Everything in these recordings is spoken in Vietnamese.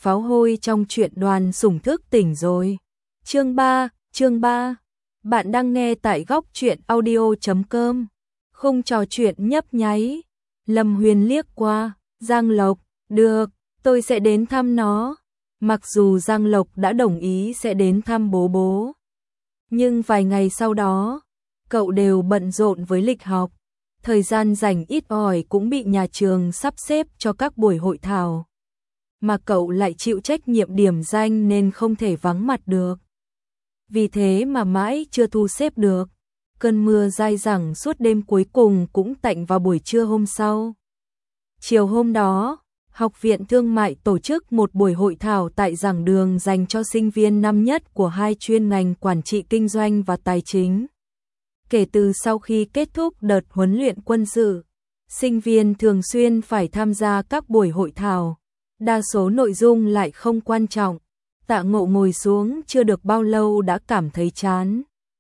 pháo hôi trong truyện Đoàn Sủng Thức Tỉnh rồi. Chương 3. Bạn đang nghe tại góc truyện audio.com. Khung trò chuyện nhấp nháy. Lâm Huyền liếc qua, Giang Lộc, được, tôi sẽ đến thăm nó. Mặc dù Giang Lộc đã đồng ý sẽ đến thăm bố, nhưng vài ngày sau đó, cậu đều bận rộn với lịch học. Thời gian rảnh ít ỏi cũng bị nhà trường sắp xếp cho các buổi hội thảo. Mà cậu lại chịu trách nhiệm điểm danh nên không thể vắng mặt được. Vì thế mà mãi chưa thu xếp được. Cơn mưa dai dẳng suốt đêm cuối cùng cũng tạnh vào buổi trưa hôm sau. Chiều hôm đó, Học viện Thương mại tổ chức một buổi hội thảo tại giảng đường dành cho sinh viên năm nhất của hai chuyên ngành quản trị kinh doanh và tài chính. Kể từ sau khi kết thúc đợt huấn luyện quân sự, sinh viên thường xuyên phải tham gia các buổi hội thảo. Đa số nội dung lại không quan trọng. Tạ Ngộ ngồi xuống chưa được bao lâu đã cảm thấy chán.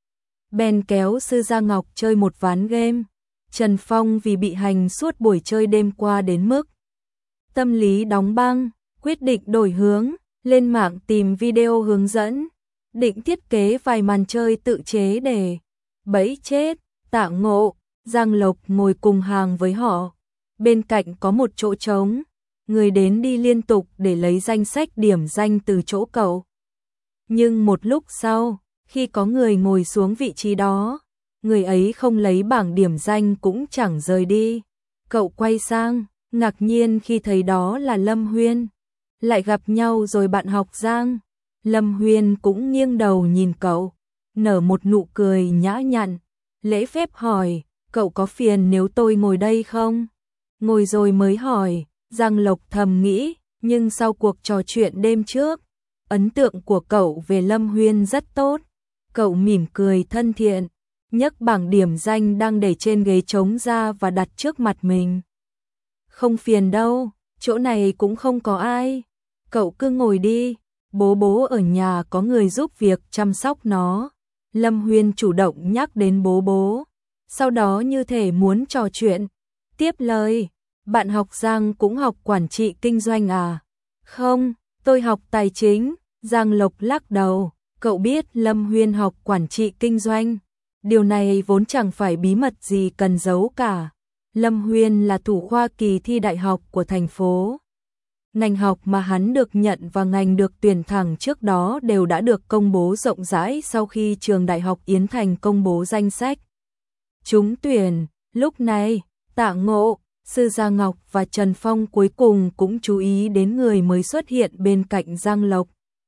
Bèn kéo Sư Gia Ngọc chơi một ván game. Trần Phong vì bị hành suốt buổi chơi đêm qua đến mức tâm lý đóng băng, quyết định đổi hướng, lên mạng tìm video hướng dẫn, định thiết kế vài màn chơi tự chế để bẫy chết Tạ Ngộ. Giang Lộc ngồi cùng hàng với họ. Bên cạnh có một chỗ trống. Người đến đi liên tục để lấy danh sách điểm danh từ chỗ cậu. Nhưng một lúc sau, khi có người ngồi xuống vị trí đó, người ấy không lấy bảng điểm danh cũng chẳng rời đi. Cậu quay sang, ngạc nhiên khi thấy đó là Lâm Huyên. Lại gặp nhau rồi bạn học Giang. Lâm Huyên cũng nghiêng đầu nhìn cậu, nở một nụ cười nhã nhặn, lễ phép hỏi, cậu có phiền nếu tôi ngồi đây không? Ngồi rồi mới hỏi. Giang Lộc thầm nghĩ, nhưng sau cuộc trò chuyện đêm trước, ấn tượng của cậu về Lâm Huyên rất tốt. Cậu mỉm cười thân thiện, nhấc bảng điểm danh đang để trên ghế trống ra và đặt trước mặt mình. Không phiền đâu, chỗ này cũng không có ai. Cậu cứ ngồi đi, bố ở nhà có người giúp việc chăm sóc nó. Lâm Huyên chủ động nhắc đến bố. Sau đó như thể muốn trò chuyện, tiếp lời. Bạn học Giang cũng học quản trị kinh doanh à? Không, tôi học tài chính. Giang Lộc lắc đầu. Cậu biết Lâm Huyên học quản trị kinh doanh. Điều này vốn chẳng phải bí mật gì cần giấu cả. Lâm Huyên là thủ khoa kỳ thi đại học của thành phố. Ngành học mà hắn được nhận và ngành được tuyển thẳng trước đó đều đã được công bố rộng rãi sau khi trường Đại học Yến Thành công bố danh sách trúng tuyển. Lúc này, Tạ Ngộ, Sư Gia Ngọc và Trần Phong cuối cùng cũng chú ý đến người mới xuất hiện bên cạnh Giang Lộc.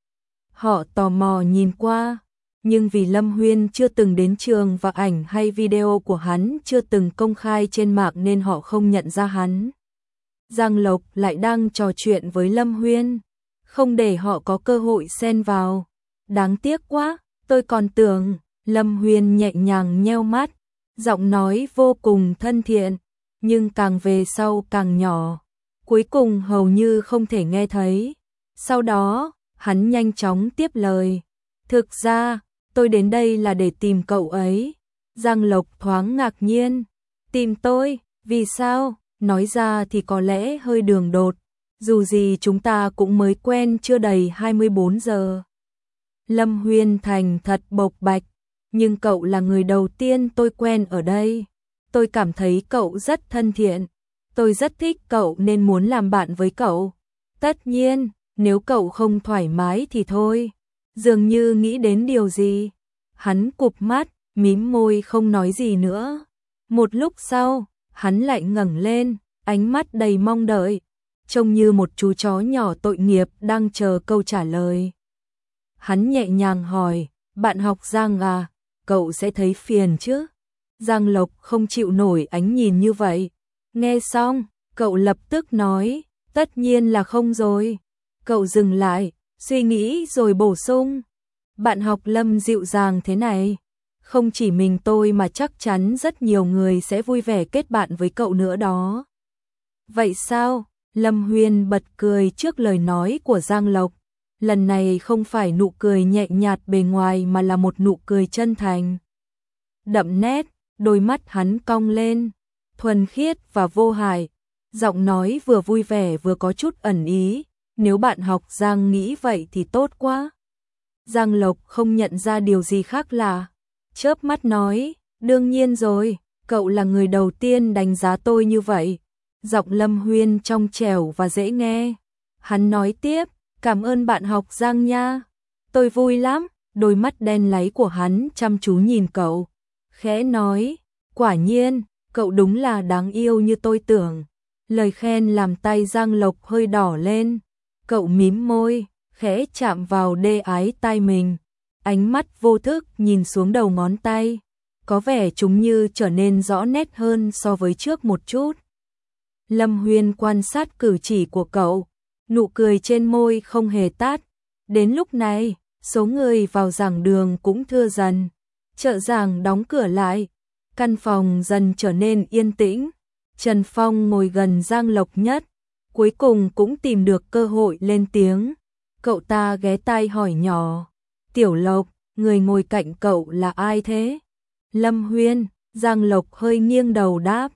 Họ tò mò nhìn qua, nhưng vì Lâm Huyên chưa từng đến trường và ảnh hay video của hắn chưa từng công khai trên mạng nên họ không nhận ra hắn. Giang Lộc lại đang trò chuyện với Lâm Huyên, không để họ có cơ hội xen vào. Đáng tiếc quá, tôi còn tưởng. Lâm Huyên nhẹ nhàng nheo mắt, giọng nói vô cùng thân thiện, nhưng càng về sau càng nhỏ, cuối cùng hầu như không thể nghe thấy. Sau đó, hắn nhanh chóng tiếp lời. Thực ra, tôi đến đây là để tìm cậu ấy. Giang Lộc thoáng ngạc nhiên. Tìm tôi, vì sao? Nói ra thì có lẽ hơi đường đột, dù gì chúng ta cũng mới quen chưa đầy 24 giờ. Lâm Huyên thành thật bộc bạch, nhưng cậu là người đầu tiên tôi quen ở đây. Tôi cảm thấy cậu rất thân thiện. Tôi rất thích cậu nên muốn làm bạn với cậu. Tất nhiên, nếu cậu không thoải mái thì thôi. Dường như nghĩ đến điều gì. Hắn cụp mắt, mím môi không nói gì nữa. Một lúc sau, hắn lại ngẩng lên, ánh mắt đầy mong đợi, trông như một chú chó nhỏ tội nghiệp đang chờ câu trả lời. Hắn nhẹ nhàng hỏi, bạn học Giang à, cậu sẽ thấy phiền chứ? Giang Lộc không chịu nổi ánh nhìn như vậy. Nghe xong, cậu lập tức nói, tất nhiên là không rồi. Cậu dừng lại, suy nghĩ rồi bổ sung. Bạn học Lâm dịu dàng thế này, không chỉ mình tôi mà chắc chắn rất nhiều người sẽ vui vẻ kết bạn với cậu nữa đó. Vậy sao? Lâm Huyên bật cười trước lời nói của Giang Lộc. Lần này không phải nụ cười nhẹ nhạt bề ngoài mà là một nụ cười chân thành, đậm nét. Đôi mắt hắn cong lên, thuần khiết và vô hại, giọng nói vừa vui vẻ vừa có chút ẩn ý. Nếu bạn học Giang nghĩ vậy thì tốt quá. Giang Lộc không nhận ra điều gì khác lạ, chớp mắt nói, đương nhiên rồi, cậu là người đầu tiên đánh giá tôi như vậy. Giọng Lâm Huyên trong trẻo và dễ nghe. Hắn nói tiếp, cảm ơn bạn học Giang nha. Tôi vui lắm, đôi mắt đen láy của hắn chăm chú nhìn cậu. Khẽ nói, quả nhiên, cậu đúng là đáng yêu như tôi tưởng. Lời khen làm tay Giang Lộc hơi đỏ lên. Cậu mím môi, khẽ chạm vào đê ái tai mình. Ánh mắt vô thức nhìn xuống đầu ngón tay. Có vẻ chúng như trở nên rõ nét hơn so với trước một chút. Lâm Huyên quan sát cử chỉ của cậu, nụ cười trên môi không hề tắt. Đến lúc này, số người vào giảng đường cũng thưa dần. Trợ giảng đóng cửa lại, căn phòng dần trở nên yên tĩnh. Trần Phong ngồi gần Giang Lộc nhất, cuối cùng cũng tìm được cơ hội lên tiếng. Cậu ta ghé tai hỏi nhỏ, Tiểu Lộc, người ngồi cạnh cậu là ai thế? Lâm Huyên. Giang Lộc hơi nghiêng đầu đáp,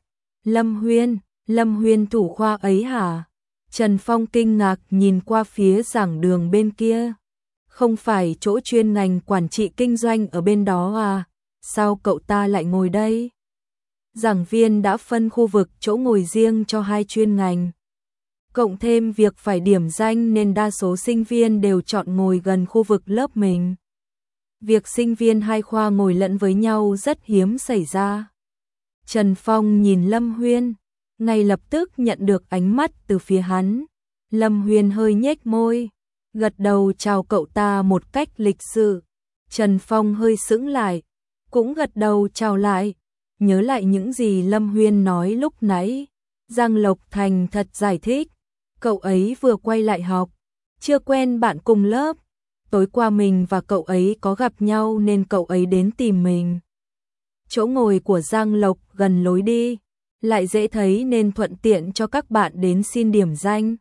Lâm Huyên thủ khoa ấy hả? Trần Phong kinh ngạc nhìn qua phía giảng đường bên kia. Không phải chỗ chuyên ngành quản trị kinh doanh ở bên đó à? Sao cậu ta lại ngồi đây? Giảng viên đã phân khu vực chỗ ngồi riêng cho hai chuyên ngành. Cộng thêm việc phải điểm danh nên đa số sinh viên đều chọn ngồi gần khu vực lớp mình. Việc sinh viên hai khoa ngồi lẫn với nhau rất hiếm xảy ra. Trần Phong nhìn Lâm Huyên, ngay lập tức nhận được ánh mắt từ phía hắn. Lâm Huyên hơi nhếch môi, gật đầu chào cậu ta một cách lịch sự. Trần Phong hơi sững lại, cũng gật đầu chào lại. Nhớ lại những gì Lâm Huyên nói lúc nãy, Giang Lộc thành thật giải thích. Cậu ấy vừa quay lại học, chưa quen bạn cùng lớp. Tối qua mình và cậu ấy có gặp nhau nên cậu ấy đến tìm mình. Chỗ ngồi của Giang Lộc gần lối đi, lại dễ thấy nên thuận tiện cho các bạn đến xin điểm danh.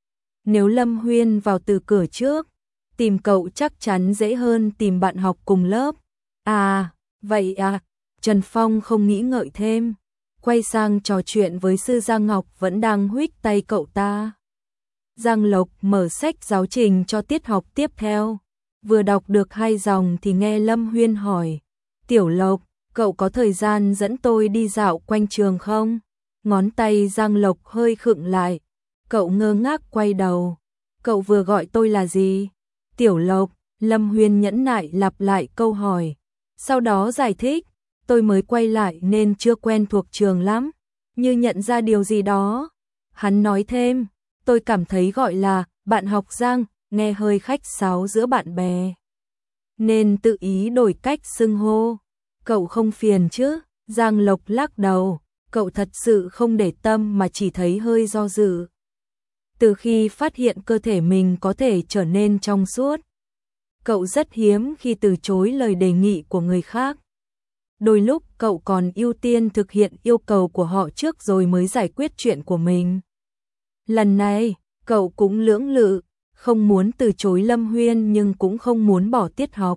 Nếu Lâm Huyên vào từ cửa trước, tìm cậu chắc chắn dễ hơn tìm bạn học cùng lớp. À, vậy à, Trần Phong không nghĩ ngợi thêm, quay sang trò chuyện với sư Giang Ngọc vẫn đang huých tay cậu ta. Giang Lộc mở sách giáo trình cho tiết học tiếp theo. Vừa đọc được 2 dòng thì nghe Lâm Huyên hỏi, Tiểu Lộc, cậu có thời gian dẫn tôi đi dạo quanh trường không? Ngón tay Giang Lộc hơi khựng lại. Cậu ngơ ngác quay đầu. Cậu vừa gọi tôi là gì? Tiểu Lộc. Lâm Huyên nhẫn nại lặp lại câu hỏi. Sau đó giải thích, tôi mới quay lại nên chưa quen thuộc trường lắm. Như nhận ra điều gì đó. Hắn nói thêm, tôi cảm thấy gọi là bạn học Giang nghe hơi khách sáo giữa bạn bè, nên tự ý đổi cách xưng hô. Cậu không phiền chứ? Giang Lộc lắc đầu, cậu thật sự không để tâm mà chỉ thấy hơi do dự. Từ khi phát hiện cơ thể mình có thể trở nên trong suốt, cậu rất hiếm khi từ chối lời đề nghị của người khác. Đôi lúc cậu còn ưu tiên thực hiện yêu cầu của họ trước rồi mới giải quyết chuyện của mình. Lần này, cậu cũng lưỡng lự, không muốn từ chối Lâm Huyên nhưng cũng không muốn bỏ tiết học.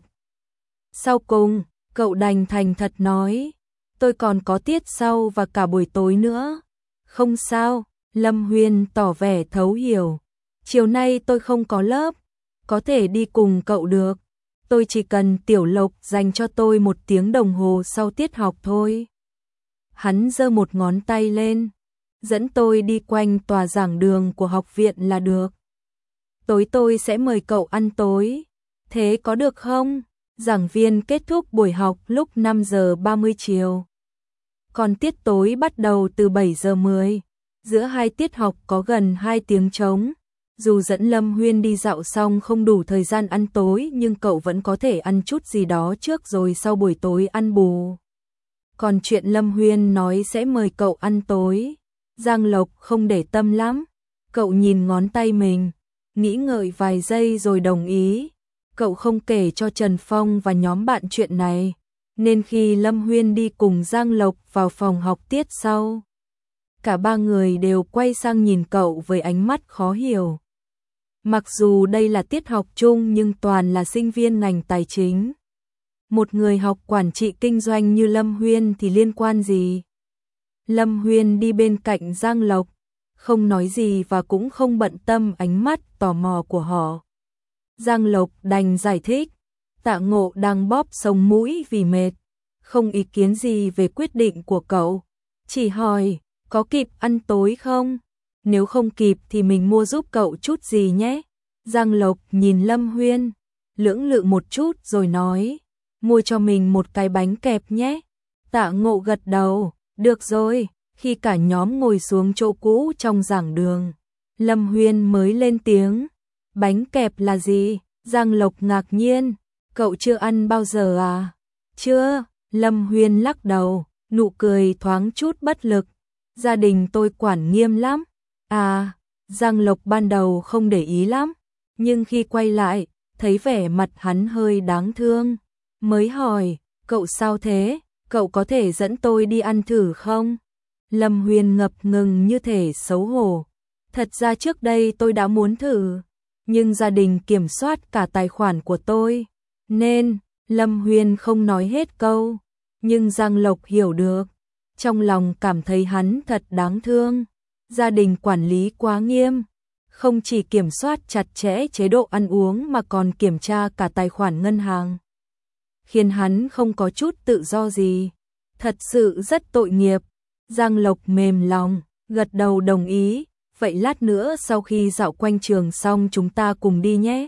Sau cùng, cậu đành thành thật nói, tôi còn có tiết sau và cả buổi tối nữa. Không sao, Lâm Huyên tỏ vẻ thấu hiểu. Chiều nay tôi không có lớp, có thể đi cùng cậu được. Tôi chỉ cần Tiểu Lộc dành cho tôi 1 tiếng đồng hồ sau tiết học thôi. Hắn giơ một ngón tay lên, dẫn tôi đi quanh tòa giảng đường của học viện là được. Tối tôi sẽ mời cậu ăn tối. Thế có được không? Giảng viên kết thúc buổi học lúc 5 giờ 30 chiều. Còn tiết tối bắt đầu từ 7 giờ 10. Giữa hai tiết học có gần 2 tiếng trống. Dù dẫn Lâm Huyên đi dạo xong không đủ thời gian ăn tối nhưng cậu vẫn có thể ăn chút gì đó trước rồi sau buổi tối ăn bù. Còn chuyện Lâm Huyên nói sẽ mời cậu ăn tối, Giang Lộc không để tâm lắm. Cậu nhìn ngón tay mình, nghĩ ngợi vài giây rồi đồng ý. Cậu không kể cho Trần Phong và nhóm bạn chuyện này, nên khi Lâm Huyên đi cùng Giang Lộc vào phòng học tiết sau, cả 3 người đều quay sang nhìn cậu với ánh mắt khó hiểu. Mặc dù đây là tiết học chung nhưng toàn là sinh viên ngành tài chính. Một người học quản trị kinh doanh như Lâm Huyên thì liên quan gì? Lâm Huyên đi bên cạnh Giang Lộc, không nói gì và cũng không bận tâm ánh mắt tò mò của họ. Giang Lộc đành giải thích, Tạ Ngộ đang bóp sống mũi vì mệt, không ý kiến gì về quyết định của cậu, chỉ hỏi, có kịp ăn tối không? Nếu không kịp thì mình mua giúp cậu chút gì nhé. Giang Lộc nhìn Lâm Huyên, lưỡng lự một chút rồi nói, mua cho mình một cái bánh kẹp nhé. Tạ Ngộ gật đầu, được rồi. Khi cả nhóm ngồi xuống chỗ cũ trong giảng đường, Lâm Huyên mới lên tiếng, bánh kẹp là gì? Giang Lộc ngạc nhiên, cậu chưa ăn bao giờ à? Chưa, Lâm Huyên lắc đầu, nụ cười thoáng chút bất lực, gia đình tôi quản nghiêm lắm. À, Giang Lộc ban đầu không để ý lắm, nhưng khi quay lại, thấy vẻ mặt hắn hơi đáng thương, mới hỏi, cậu sao thế? Cậu có thể dẫn tôi đi ăn thử không? Lâm Huyên ngập ngừng như thể xấu hổ. Thật ra trước đây tôi đã muốn thử, nhưng gia đình kiểm soát cả tài khoản của tôi, nên Lâm Huyên không nói hết câu. Nhưng Giang Lộc hiểu được, trong lòng cảm thấy hắn thật đáng thương. Gia đình quản lý quá nghiêm, không chỉ kiểm soát chặt chẽ chế độ ăn uống mà còn kiểm tra cả tài khoản ngân hàng, khiến hắn không có chút tự do gì. Thật sự rất tội nghiệp. Giang Lộc mềm lòng, gật đầu đồng ý, vậy lát nữa sau khi dạo quanh trường xong chúng ta cùng đi nhé.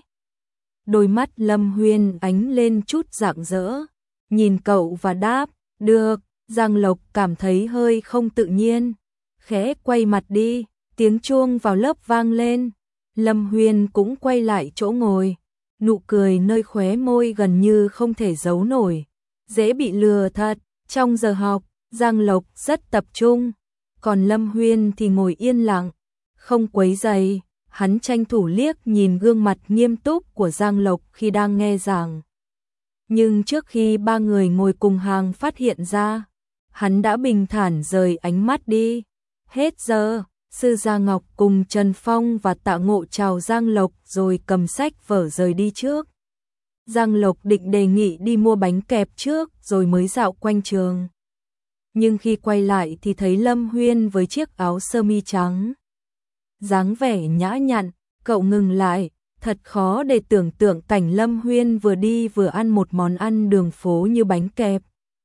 Đôi mắt Lâm Huyên ánh lên chút rạng rỡ, nhìn cậu và đáp, được. Giang Lộc cảm thấy hơi không tự nhiên, khẽ quay mặt đi, tiếng chuông vào lớp vang lên. Lâm Huyên cũng quay lại chỗ ngồi, nụ cười nơi khóe môi gần như không thể giấu nổi, dễ bị lừa thật. Trong giờ học, Giang Lộc rất tập trung, còn Lâm Huyên thì ngồi yên lặng, không quấy rầy. Hắn tranh thủ liếc nhìn gương mặt nghiêm túc của Giang Lộc khi đang nghe giảng. Nhưng trước khi ba người ngồi cùng hàng phát hiện ra, hắn đã bình thản rời ánh mắt đi. Hết giờ, Sư Gia Ngọc cùng Trần Phong và Tạ Ngộ chào Giang Lộc rồi cầm sách vở rời đi trước. Giang Lộc định đề nghị đi mua bánh kẹp trước rồi mới dạo quanh trường. Nhưng khi quay lại thì thấy Lâm Huyên với chiếc áo sơ mi trắng, dáng vẻ nhã nhặn. Cậu ngừng lại, thật khó để tưởng tượng cảnh Lâm Huyên vừa đi vừa ăn một món ăn đường phố như bánh kẹp.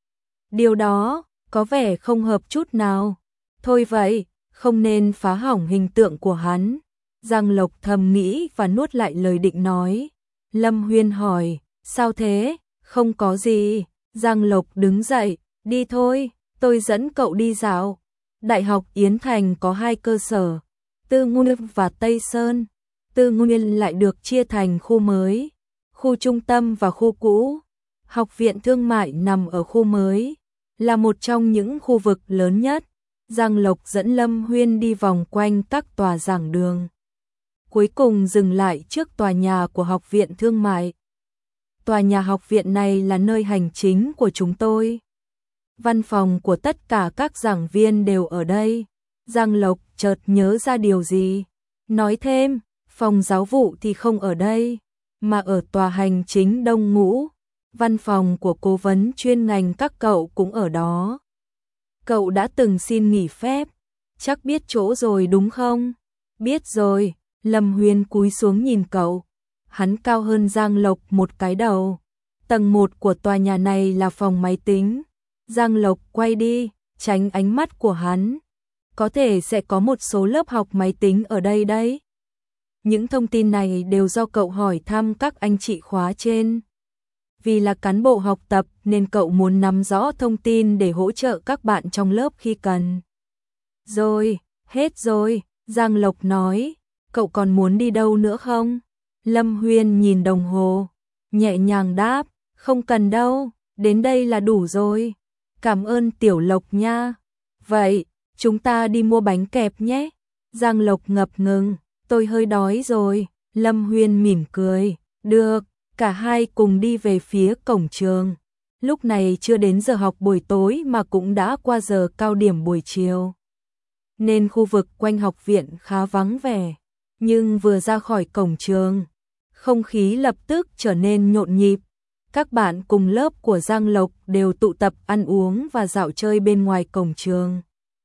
Điều đó có vẻ không hợp chút nào. Thôi vậy, không nên phá hỏng hình tượng của hắn. Giang Lộc thầm nghĩ và nuốt lại lời định nói. Lâm Huyên hỏi, sao thế? Không có gì. Giang Lộc đứng dậy, đi thôi, tôi dẫn cậu đi dạo. Đại học Yến Thành có 2 cơ sở, Tư Nguyên và Tây Sơn. Tư Nguyên lại được chia thành khu mới, khu trung tâm và khu cũ. Học viện thương mại nằm ở khu mới, là một trong những khu vực lớn nhất. Giang Lộc dẫn Lâm Huyên đi vòng quanh các tòa giảng đường, cuối cùng dừng lại trước tòa nhà của học viện thương mại. Tòa nhà học viện này là nơi hành chính của chúng tôi. Văn phòng của tất cả các giảng viên đều ở đây. Giang Lộc chợt nhớ ra điều gì, nói thêm, phòng giáo vụ thì không ở đây, mà ở tòa hành chính Đông Ngũ. Văn phòng của cố vấn chuyên ngành các cậu cũng ở đó. Cậu đã từng xin nghỉ phép, chắc biết chỗ rồi đúng không? Biết rồi. Lâm Huyên cúi xuống nhìn cậu. Hắn cao hơn Giang Lộc một cái đầu. Tầng 1 của tòa nhà này là phòng máy tính. Giang Lộc quay đi, tránh ánh mắt của hắn. Có thể sẽ có một số lớp học máy tính ở đây đấy. Những thông tin này đều do cậu hỏi thăm các anh chị khóa trên. Vì là cán bộ học tập nên cậu muốn nắm rõ thông tin để hỗ trợ các bạn trong lớp khi cần. Rồi, hết rồi, Giang Lộc nói. Cậu còn muốn đi đâu nữa không? Lâm Huyên nhìn đồng hồ, nhẹ nhàng đáp, không cần đâu, đến đây là đủ rồi. Cảm ơn Tiểu Lộc nha. Vậy, chúng ta đi mua bánh kẹp nhé. Giang Lộc ngập ngừng, tôi hơi đói rồi. Lâm Huyên mỉm cười, được, cả hai cùng đi về phía cổng trường. Lúc này chưa đến giờ học buổi tối mà cũng đã qua giờ cao điểm buổi chiều, nên khu vực quanh học viện khá vắng vẻ. Nhưng vừa ra khỏi cổng trường, không khí lập tức trở nên nhộn nhịp. Các bạn cùng lớp của Giang Lộc đều tụ tập ăn uống và dạo chơi bên ngoài cổng trường.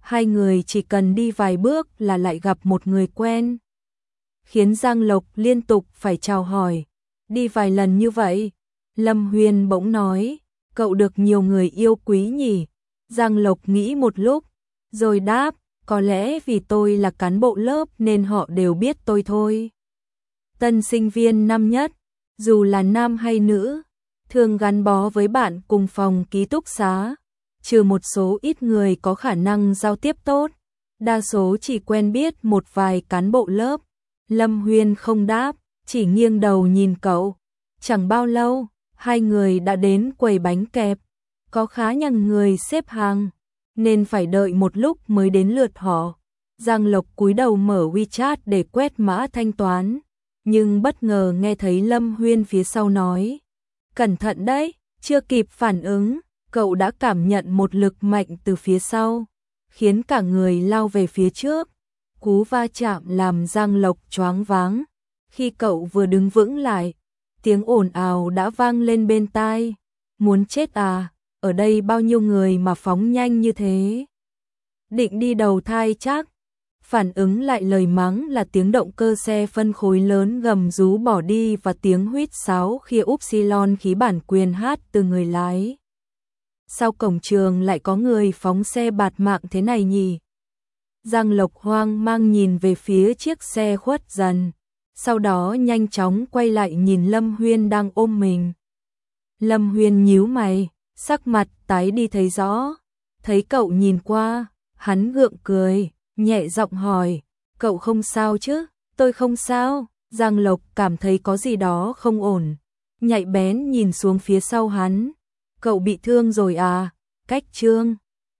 hai người chỉ cần đi vài bước là lại gặp một người quen. Khiến Giang Lộc liên tục phải chào hỏi, đi vài lần như vậy. Lâm Huyên bỗng nói, cậu được nhiều người yêu quý nhỉ? Giang Lộc nghĩ một lúc, rồi đáp, có lẽ vì tôi là cán bộ lớp nên họ đều biết tôi thôi. Tân sinh viên năm nhất, dù là nam hay nữ, thường gắn bó với bạn cùng phòng ký túc xá, trừ một số ít người có khả năng giao tiếp tốt, đa số chỉ quen biết một vài cán bộ lớp. Lâm Huyên không đáp, chỉ nghiêng đầu nhìn cậu. Chẳng bao lâu, hai người đã đến quầy bánh kẹp, có khá nhiều người xếp hàng, nên phải đợi một lúc mới đến lượt họ. Giang Lộc cúi đầu mở WeChat để quét mã thanh toán, nhưng bất ngờ nghe thấy Lâm Huyên phía sau nói, cẩn thận đấy. Chưa kịp phản ứng, cậu đã cảm nhận một lực mạnh từ phía sau, khiến cả người lao về phía trước. Cú va chạm làm Giang Lộc choáng váng. Khi cậu vừa đứng vững lại, tiếng ồn ào đã vang lên bên tai. Muốn chết à, ở đây bao nhiêu người mà phóng nhanh như thế? Định đi đầu thai chắc. Phản ứng lại lời mắng là tiếng động cơ xe phân khối lớn gầm rú bỏ đi và tiếng huýt sáo khi Upsilon khí bản quyền hát từ người lái. Sao cổng trường lại có người phóng xe bạt mạng thế này nhỉ? Giang Lộc hoang mang nhìn về phía chiếc xe khuất dần, sau đó nhanh chóng quay lại nhìn Lâm Huyên đang ôm mình. Lâm Huyên nhíu mày, sắc mặt tái đi thấy rõ. Thấy cậu nhìn qua, hắn gượng cười, nhẹ giọng hỏi, cậu không sao chứ? Tôi không sao. Giang Lộc cảm thấy có gì đó không ổn, nhạy bén nhìn xuống phía sau hắn. Cậu bị thương rồi à? Cách Trương